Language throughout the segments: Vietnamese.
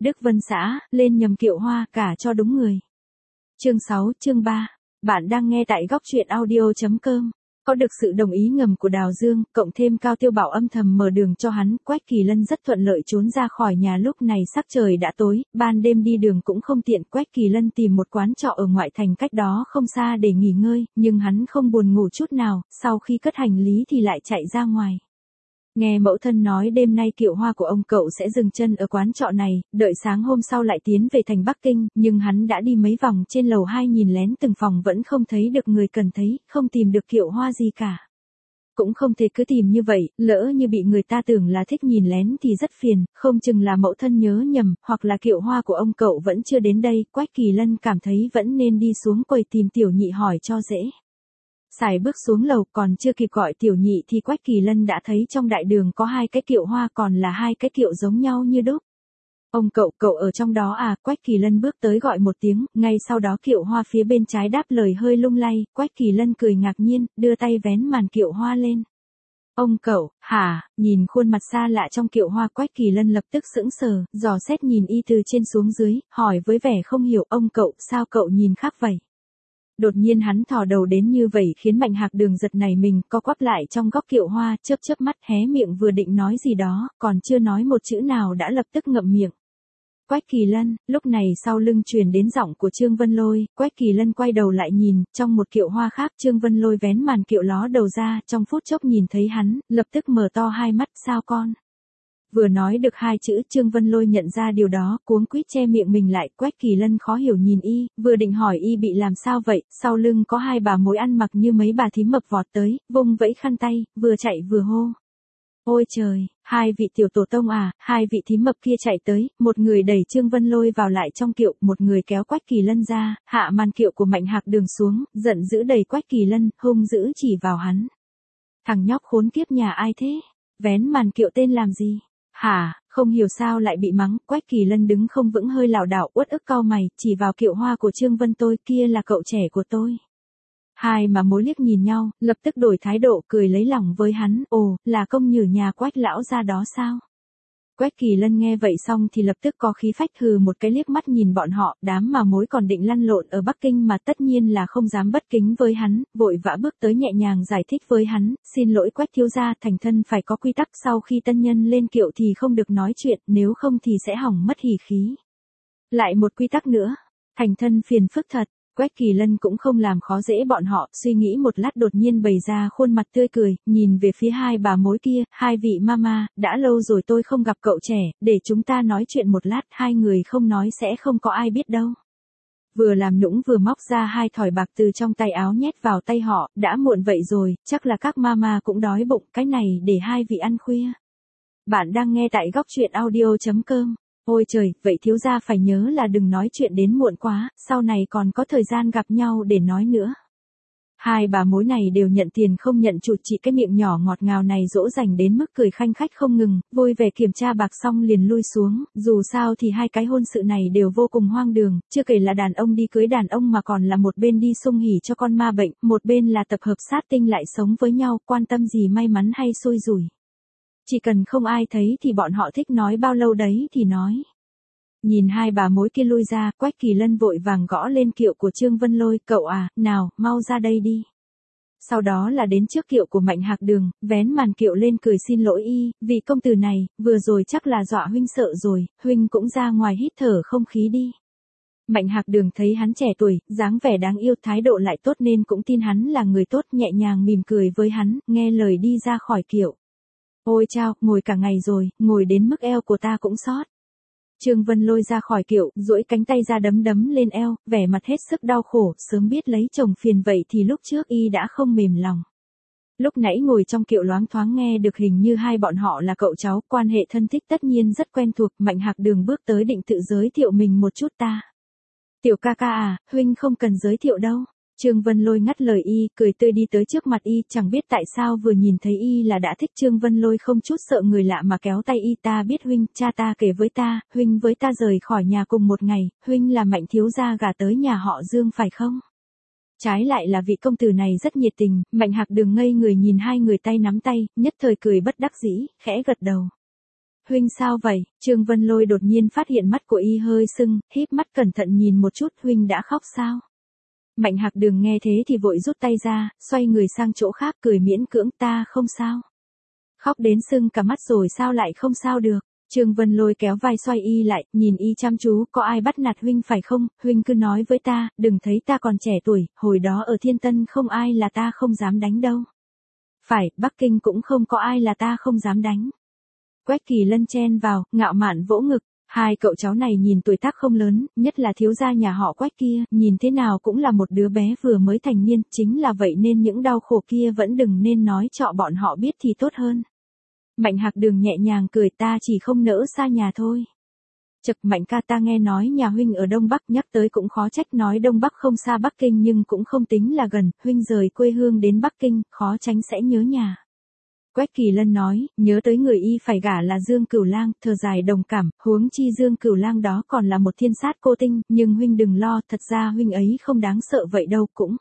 Đức Vân xã, lên nhầm kiệu hoa, cả cho đúng người. Chương 6, chương 3. Bạn đang nghe tại góc truyện audio.com. Có được sự đồng ý ngầm của Đào Dương, cộng thêm Cao Tiêu Bảo âm thầm mở đường cho hắn, Quách Kỳ Lân rất thuận lợi trốn ra khỏi nhà. Lúc này sắc trời đã tối, ban đêm đi đường cũng không tiện. Quách Kỳ Lân tìm một quán trọ ở ngoại thành cách đó không xa để nghỉ ngơi, nhưng hắn không buồn ngủ chút nào, sau khi cất hành lý thì lại chạy ra ngoài. Nghe mẫu thân nói đêm nay kiệu hoa của ông cậu sẽ dừng chân ở quán trọ này, đợi sáng hôm sau lại tiến về thành Bắc Kinh, nhưng hắn đã đi mấy vòng trên lầu 2 nhìn lén từng phòng vẫn không thấy được người cần thấy, không tìm được kiệu hoa gì cả. Cũng không thể cứ tìm như vậy, lỡ như bị người ta tưởng là thích nhìn lén thì rất phiền, không chừng là mẫu thân nhớ nhầm, hoặc là kiệu hoa của ông cậu vẫn chưa đến đây. Quách Kỳ Lân cảm thấy vẫn nên đi xuống quầy tìm Tiểu Nhị hỏi cho dễ. Xài bước xuống lầu, còn chưa kịp gọi Tiểu Nhị thì Quách Kỳ Lân đã thấy trong đại đường có hai cái kiệu hoa, còn là hai cái kiệu giống nhau như đúc. Ông cậu ở trong đó à? Quách Kỳ Lân bước tới gọi một tiếng, ngay sau đó kiệu hoa phía bên trái đáp lời hơi lung lay. Quách Kỳ Lân cười ngạc nhiên, đưa tay vén màn kiệu hoa lên. Ông cậu, hả? Nhìn khuôn mặt xa lạ trong kiệu hoa, Quách Kỳ Lân lập tức sững sờ, dò xét nhìn y từ trên xuống dưới, hỏi với vẻ không hiểu, ông cậu, sao cậu nhìn khác vậy? Đột nhiên hắn thò đầu đến như vậy khiến Mạnh Hạc Đường giật nảy mình, co quắp lại trong góc kiệu hoa, chớp mắt hé miệng vừa định nói gì đó, còn chưa nói một chữ nào đã lập tức ngậm miệng. Quách Kỳ Lân, lúc này sau lưng truyền đến giọng của Trương Vân Lôi. Quách Kỳ Lân quay đầu lại nhìn, trong một kiệu hoa khác Trương Vân Lôi vén màn kiệu ló đầu ra, trong phút chốc nhìn thấy hắn, lập tức mở to hai mắt, sao con? Vừa nói được hai chữ Trương Vân Lôi nhận ra điều đó, cuống quýt che miệng mình lại. Quách Kỳ Lân khó hiểu nhìn y, vừa định hỏi y bị làm sao vậy, sau lưng có hai bà mối ăn mặc như mấy bà thím mập vọt tới, vung vẫy khăn tay, vừa chạy vừa hô. Ôi trời, hai vị tiểu tổ tông à? Hai vị thím mập kia chạy tới, một người đẩy Trương Vân Lôi vào lại trong kiệu, một người kéo Quách Kỳ Lân ra, hạ màn kiệu của Mạnh Hạc Đường xuống, giận dữ đẩy Quách Kỳ Lân, hung dữ chỉ vào hắn. Thằng nhóc khốn kiếp nhà ai thế? Vén màn kiệu tên làm gì? Hả, không hiểu sao lại bị mắng. Quách Kỳ Lân đứng không vững, hơi lảo đảo, uất ức cau mày, chỉ vào kiệu hoa của Trương Vân tôi, kia là cậu trẻ của tôi. Hai mà mối liếc nhìn nhau, lập tức đổi thái độ, cười lấy lòng với hắn, ồ, là công nhử nhà Quách lão gia đó sao? Quách Kỳ Lân nghe vậy xong thì lập tức có khí phách hừ một cái liếc mắt nhìn bọn họ, đám mà mối còn định lăn lộn ở Bắc Kinh mà tất nhiên là không dám bất kính với hắn, vội vã bước tới nhẹ nhàng giải thích với hắn, xin lỗi Quách thiếu gia, thành thân phải có quy tắc, sau khi tân nhân lên kiệu thì không được nói chuyện, nếu không thì sẽ hỏng mất hỉ khí. Lại một quy tắc nữa, thành thân phiền phức thật. Quách Kỳ Lân cũng không làm khó dễ bọn họ, suy nghĩ một lát đột nhiên bày ra khuôn mặt tươi cười, nhìn về phía hai bà mối kia, hai vị mama, đã lâu rồi tôi không gặp cậu trẻ, để chúng ta nói chuyện một lát, hai người không nói sẽ không có ai biết đâu. Vừa làm nũng vừa móc ra hai thỏi bạc từ trong tay áo nhét vào tay họ, đã muộn vậy rồi, chắc là các mama cũng đói bụng, cái này để hai vị ăn khuya. Bạn đang nghe tại góc truyện audio.com. Ôi trời, vậy thiếu gia phải nhớ là đừng nói chuyện đến muộn quá, sau này còn có thời gian gặp nhau để nói nữa. Hai bà mối này đều nhận tiền không nhận chuộc, chỉ cái miệng nhỏ ngọt ngào này dỗ dành đến mức cười khanh khách không ngừng, vui vẻ kiểm tra bạc xong liền lui xuống, dù sao thì hai cái hôn sự này đều vô cùng hoang đường, chưa kể là đàn ông đi cưới đàn ông mà còn là một bên đi xung hỉ cho con ma bệnh, một bên là tập hợp sát tinh lại sống với nhau, quan tâm gì may mắn hay xui rủi. Chỉ cần không ai thấy thì bọn họ thích nói bao lâu đấy thì nói. Nhìn hai bà mối kia lui ra, Quách Kỳ Lân vội vàng gõ lên kiệu của Trương Vân Lôi, cậu à, nào, mau ra đây đi. Sau đó là đến trước kiệu của Mạnh Hạc Đường, vén màn kiệu lên cười xin lỗi y, vị công tử này, vừa rồi chắc là dọa huynh sợ rồi, huynh cũng ra ngoài hít thở không khí đi. Mạnh Hạc Đường thấy hắn trẻ tuổi, dáng vẻ đáng yêu, thái độ lại tốt nên cũng tin hắn là người tốt, nhẹ nhàng mỉm cười với hắn, nghe lời đi ra khỏi kiệu. Ôi chao, ngồi cả ngày rồi, ngồi đến mức eo của ta cũng xót. Trương Vân Lôi ra khỏi kiệu, duỗi cánh tay ra đấm lên eo, vẻ mặt hết sức đau khổ, sớm biết lấy chồng phiền vậy thì lúc trước y đã không mềm lòng. Lúc nãy ngồi trong kiệu loáng thoáng nghe được hình như hai bọn họ là cậu cháu, quan hệ thân thích tất nhiên rất quen thuộc. Mạnh Hạc Đường bước tới định tự giới thiệu mình một chút ta. Tiểu ca ca à, huynh không cần giới thiệu đâu. Trương Vân Lôi ngắt lời y, cười tươi đi tới trước mặt y, chẳng biết tại sao vừa nhìn thấy y là đã thích. Trương Vân Lôi không chút sợ người lạ mà kéo tay y, ta biết huynh, cha ta kể với ta, huynh với ta rời khỏi nhà cùng một ngày, huynh là Mạnh thiếu gia gả tới nhà họ Dương phải không? Trái lại là vị công tử này rất nhiệt tình. Mạnh Hạc Đường ngây người nhìn hai người tay nắm tay, nhất thời cười bất đắc dĩ, khẽ gật đầu. Huynh sao vậy? Trương Vân Lôi đột nhiên phát hiện mắt của y hơi sưng, híp mắt cẩn thận nhìn một chút, huynh đã khóc sao? Mạnh Hạc Đường nghe thế thì vội rút tay ra, xoay người sang chỗ khác cười miễn cưỡng, ta không sao. Khóc đến sưng cả mắt rồi sao lại không sao được? Trương Vân Lôi kéo vai xoay y lại, nhìn y chăm chú, có ai bắt nạt huynh phải không? Huynh cứ nói với ta, đừng thấy ta còn trẻ tuổi, hồi đó ở Thiên Tân không ai là ta không dám đánh đâu. Phải, Bắc Kinh cũng không có ai là ta không dám đánh. Quách Kỳ Lân chen vào, ngạo mạn vỗ ngực. Hai cậu cháu này nhìn tuổi tác không lớn, nhất là thiếu gia nhà họ Quách kia, nhìn thế nào cũng là một đứa bé vừa mới thành niên, chính là vậy nên những đau khổ kia vẫn đừng nên nói cho bọn họ biết thì tốt hơn. Mạnh Hạc Đường nhẹ nhàng cười, ta chỉ không nỡ xa nhà thôi. Chậc, Mạnh ca, ta nghe nói nhà huynh ở Đông Bắc, nhắc tới cũng khó trách, nói Đông Bắc không xa Bắc Kinh nhưng cũng không tính là gần, huynh rời quê hương đến Bắc Kinh, khó tránh sẽ nhớ nhà. Quách Kỳ Lân nói, nhớ tới người y phải gả là Dương Cửu Lang, thở dài đồng cảm, huống chi Dương Cửu Lang đó còn là một thiên sát cô tinh, nhưng huynh đừng lo, thật ra huynh ấy không đáng sợ vậy đâu cũng.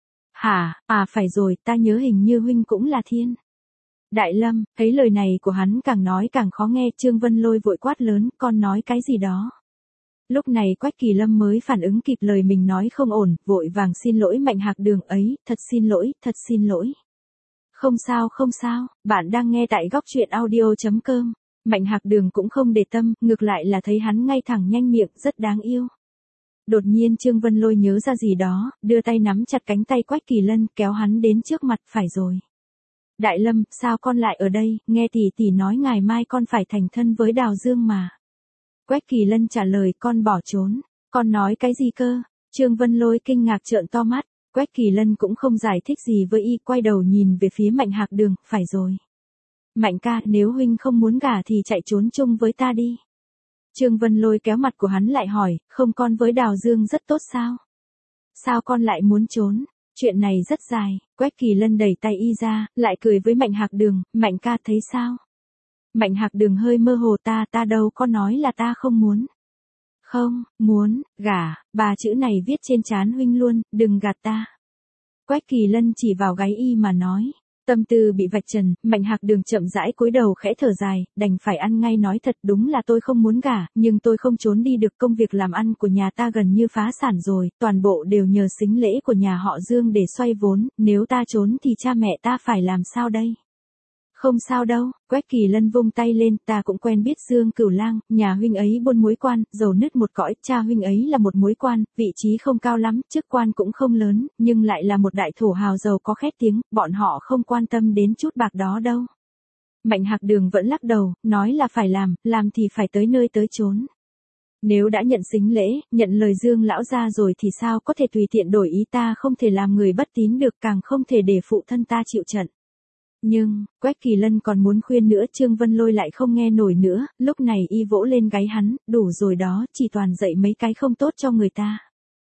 Hả, phải rồi, ta nhớ hình như huynh cũng là thiên. Đại Lâm, thấy lời này của hắn càng nói càng khó nghe, Trương Vân Lôi vội quát lớn, con nói cái gì đó. Lúc này Quách Kỳ Lâm mới phản ứng kịp lời mình nói không ổn, vội vàng xin lỗi Mạnh Hạc Đường ấy, thật xin lỗi. Không sao, bạn đang nghe tại góc truyện audio.com. Mạnh Hạc Đường cũng không để tâm, ngược lại là thấy hắn ngay thẳng nhanh miệng, rất đáng yêu. Đột nhiên Trương Vân Lôi nhớ ra gì đó, đưa tay nắm chặt cánh tay Quách Kỳ Lân, kéo hắn đến trước mặt, phải rồi. Đại Lâm, sao con lại ở đây, nghe tỷ nói ngày mai con phải thành thân với Đào Dương mà. Quách Kỳ Lân trả lời, con bỏ trốn. Con nói cái gì cơ? Trương Vân Lôi kinh ngạc trợn to mắt. Quách Kỳ Lân cũng không giải thích gì với y, quay đầu nhìn về phía Mạnh Hạc Đường, phải rồi. Mạnh ca, nếu huynh không muốn gả thì chạy trốn chung với ta đi. Trương Vân Lôi kéo mặt của hắn lại hỏi, không, con với Đào Dương rất tốt sao? Sao con lại muốn trốn? Chuyện này rất dài. Quách Kỳ Lân đẩy tay y ra, lại cười với Mạnh Hạc Đường, Mạnh ca thấy sao? Mạnh Hạc Đường hơi mơ hồ, ta đâu có nói là ta không muốn. Không, muốn, gả, ba chữ này viết trên trán huynh luôn, đừng gạt ta. Quách Kỳ Lân chỉ vào gáy y mà nói. Tâm tư bị vạch trần, Mạnh Hạc Đường chậm rãi cúi đầu khẽ thở dài, đành phải ăn ngay nói thật, đúng là tôi không muốn gả, nhưng tôi không trốn đi được, công việc làm ăn của nhà ta gần như phá sản rồi, toàn bộ đều nhờ sính lễ của nhà họ Dương để xoay vốn, nếu ta trốn thì cha mẹ ta phải làm sao đây? Không sao đâu, Quách Kỳ Lân vung tay lên, ta cũng quen biết Dương Cửu Lang, nhà huynh ấy buôn muối quan, giàu nứt một cõi, cha huynh ấy là một muối quan, vị trí không cao lắm, chức quan cũng không lớn, nhưng lại là một đại thổ hào giàu có khét tiếng, bọn họ không quan tâm đến chút bạc đó đâu. Mạnh Hạc Đường vẫn lắc đầu, nói là phải làm thì phải tới nơi tới chốn. Nếu đã nhận sính lễ, nhận lời Dương lão gia rồi thì sao có thể tùy tiện đổi ý, ta không thể làm người bất tín được, càng không thể để phụ thân ta chịu trận. Nhưng, Quách Kỳ Lân còn muốn khuyên nữa, Trương Vân Lôi lại không nghe nổi nữa, lúc này y vỗ lên gáy hắn, đủ rồi đó, chỉ toàn dạy mấy cái không tốt cho người ta.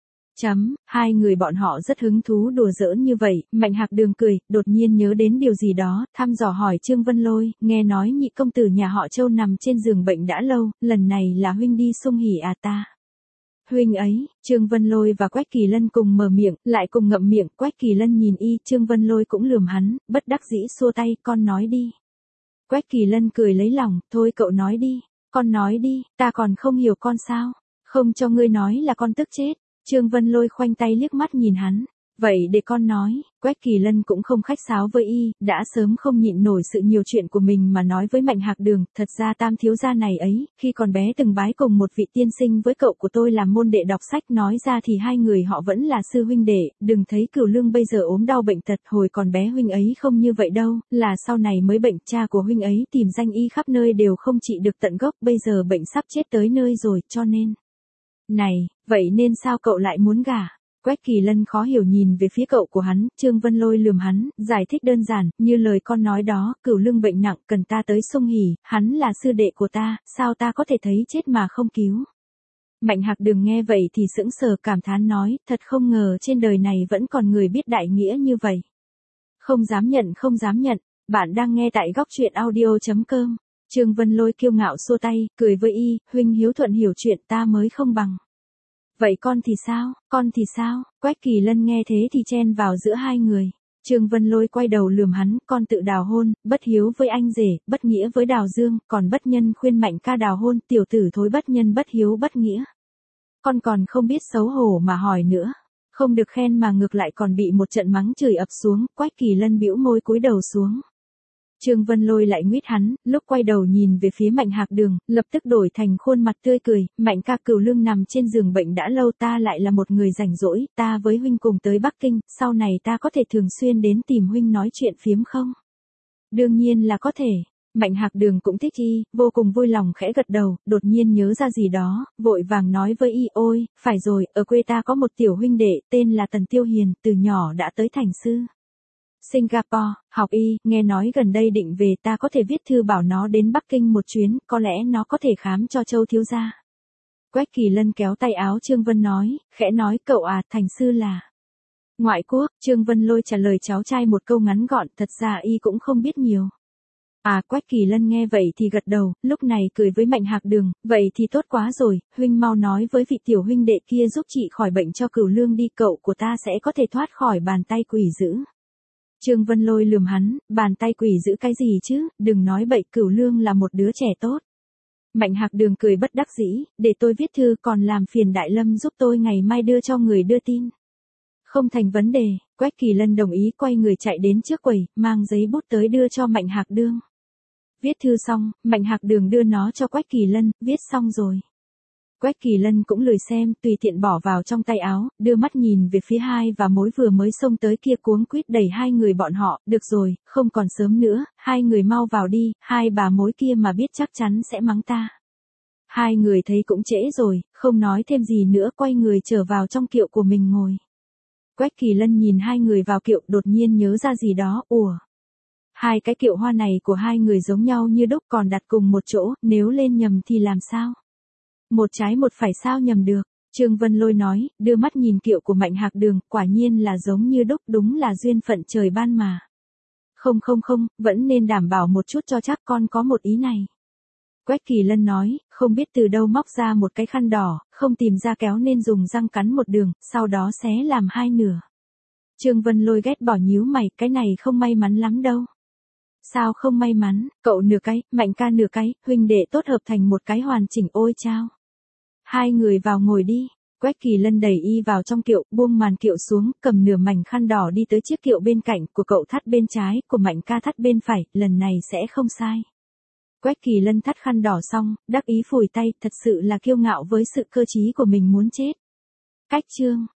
Hai người bọn họ rất hứng thú đùa giỡn như vậy, Mạnh Hạc Đường cười, đột nhiên nhớ đến điều gì đó, thăm dò hỏi Trương Vân Lôi, nghe nói nhị công tử nhà họ Châu nằm trên giường bệnh đã lâu, lần này là huynh đi sung hỉ à ta? Huynh ấy, Trương Vân Lôi và Quách Kỳ Lân cùng mở miệng, lại cùng ngậm miệng, Quách Kỳ Lân nhìn y, Trương Vân Lôi cũng lườm hắn, bất đắc dĩ xua tay, con nói đi. Quách Kỳ Lân cười lấy lòng, thôi cậu nói đi, con nói đi, ta còn không hiểu con sao, không cho ngươi nói là con tức chết. Trương Vân Lôi khoanh tay liếc mắt nhìn hắn, vậy để con nói. Quách Kỳ Lân cũng không khách sáo với y, đã sớm không nhịn nổi sự nhiều chuyện của mình mà nói với Mạnh Hạc Đường, thật ra Tam thiếu gia này ấy, khi còn bé từng bái cùng một vị tiên sinh với cậu của tôi làm môn đệ đọc sách, nói ra thì hai người họ vẫn là sư huynh đệ, đừng thấy Cửu Lương bây giờ ốm đau bệnh tật, hồi còn bé huynh ấy không như vậy đâu, là sau này mới bệnh, cha của huynh ấy tìm danh y khắp nơi đều không trị được tận gốc, bây giờ bệnh sắp chết tới nơi rồi, cho nên. Này, vậy nên sao cậu lại muốn gả? Quách Kỳ Lân khó hiểu nhìn về phía cậu của hắn, Trương Vân Lôi lườm hắn, giải thích đơn giản, như lời con nói đó, Cửu Lương bệnh nặng, cần ta tới sung hỉ, hắn là sư đệ của ta, sao ta có thể thấy chết mà không cứu? Mạnh Hạc Đường nghe vậy thì sững sờ cảm thán nói, thật không ngờ trên đời này vẫn còn người biết đại nghĩa như vậy. Không dám nhận, bạn đang nghe tại góc truyện audio.com. Trương Vân Lôi kiêu ngạo xua tay, cười với y, huynh hiếu thuận hiểu chuyện ta mới không bằng. Vậy con thì sao, Quách Kỳ Lân nghe thế thì chen vào giữa hai người. Trương Vân Lôi quay đầu lườm hắn, con tự đào hôn, bất hiếu với anh rể, bất nghĩa với Đào Dương, còn bất nhân khuyên Mạnh ca đào hôn, tiểu tử thối bất nhân bất hiếu bất nghĩa. Con còn không biết xấu hổ mà hỏi nữa. Không được khen mà ngược lại còn bị một trận mắng chửi ập xuống, Quách Kỳ Lân bĩu môi cúi đầu xuống. Trương Vân Lôi lại nguyết hắn, lúc quay đầu nhìn về phía Mạnh Hạc Đường, lập tức đổi thành khuôn mặt tươi cười, Mạnh ca Cửu Lương nằm trên giường bệnh đã lâu, ta lại là một người rảnh rỗi, ta với huynh cùng tới Bắc Kinh, sau này ta có thể thường xuyên đến tìm huynh nói chuyện phiếm không? Đương nhiên là có thể. Mạnh Hạc Đường cũng thích y, vô cùng vui lòng khẽ gật đầu, đột nhiên nhớ ra gì đó, vội vàng nói với y, ôi, phải rồi, ở quê ta có một tiểu huynh đệ, tên là Tần Tiêu Hiền, từ nhỏ đã tới thành sư Singapore, học y, nghe nói gần đây định về, ta có thể viết thư bảo nó đến Bắc Kinh một chuyến, có lẽ nó có thể khám cho Châu thiếu gia. Quách Kỳ Lân kéo tay áo Trương Vân nói, khẽ nói, cậu à, thành sư là ngoại quốc. Trương Vân Lôi trả lời cháu trai một câu ngắn gọn, thật ra y cũng không biết nhiều. À, Quách Kỳ Lân nghe vậy thì gật đầu, lúc này cười với Mạnh Hạc Đường, vậy thì tốt quá rồi, huynh mau nói với vị tiểu huynh đệ kia giúp chị khỏi bệnh cho Cửu Lương đi, cậu của ta sẽ có thể thoát khỏi bàn tay quỷ dữ. Trương Vân Lôi lườm hắn, bàn tay quỷ dữ cái gì chứ, đừng nói bậy, Cửu Lương là một đứa trẻ tốt. Mạnh Hạc Đường cười bất đắc dĩ, để tôi viết thư, còn làm phiền Đại Lâm giúp tôi ngày mai đưa cho người đưa tin. Không thành vấn đề, Quách Kỳ Lân đồng ý, quay người chạy đến trước quầy, mang giấy bút tới đưa cho Mạnh Hạc Đường. Viết thư xong, Mạnh Hạc Đường đưa nó cho Quách Kỳ Lân, viết xong rồi. Quách Kỳ Lân cũng lười xem, tùy tiện bỏ vào trong tay áo, đưa mắt nhìn về phía hai và mối vừa mới xông tới kia, cuống quýt đẩy hai người bọn họ, được rồi, không còn sớm nữa, hai người mau vào đi, hai bà mối kia mà biết chắc chắn sẽ mắng ta. Hai người thấy cũng trễ rồi, không nói thêm gì nữa, quay người trở vào trong kiệu của mình ngồi. Quách Kỳ Lân nhìn hai người vào kiệu, đột nhiên nhớ ra gì đó, hai cái kiệu hoa này của hai người giống nhau như đúc, còn đặt cùng một chỗ, nếu lên nhầm thì làm sao? Một trái một phải sao nhầm được? Trương Vân Lôi nói, đưa mắt nhìn kiệu của Mạnh Hạc Đường, quả nhiên là giống như đúc, đúng là duyên phận trời ban mà. Không, vẫn nên đảm bảo một chút cho chắc, con có một ý này. Quách Kỳ Lân nói, không biết từ đâu móc ra một cái khăn đỏ, không tìm ra kéo nên dùng răng cắn một đường, sau đó xé làm hai nửa. Trương Vân Lôi ghét bỏ nhíu mày, cái này không may mắn lắm đâu. Sao không may mắn, cậu nửa cái, Mạnh ca nửa cái, huynh đệ tốt hợp thành một cái hoàn chỉnh, ôi chao. Hai người vào ngồi đi. Quách Kỳ Lân đẩy y vào trong kiệu, buông màn kiệu xuống, cầm nửa mảnh khăn đỏ đi tới chiếc kiệu bên cạnh, của cậu thắt bên trái, của Mạnh ca thắt bên phải, lần này sẽ không sai. Quách Kỳ Lân thắt khăn đỏ xong, đắc ý phủi tay, thật sự là kiêu ngạo với sự cơ trí của mình muốn chết. Cách chương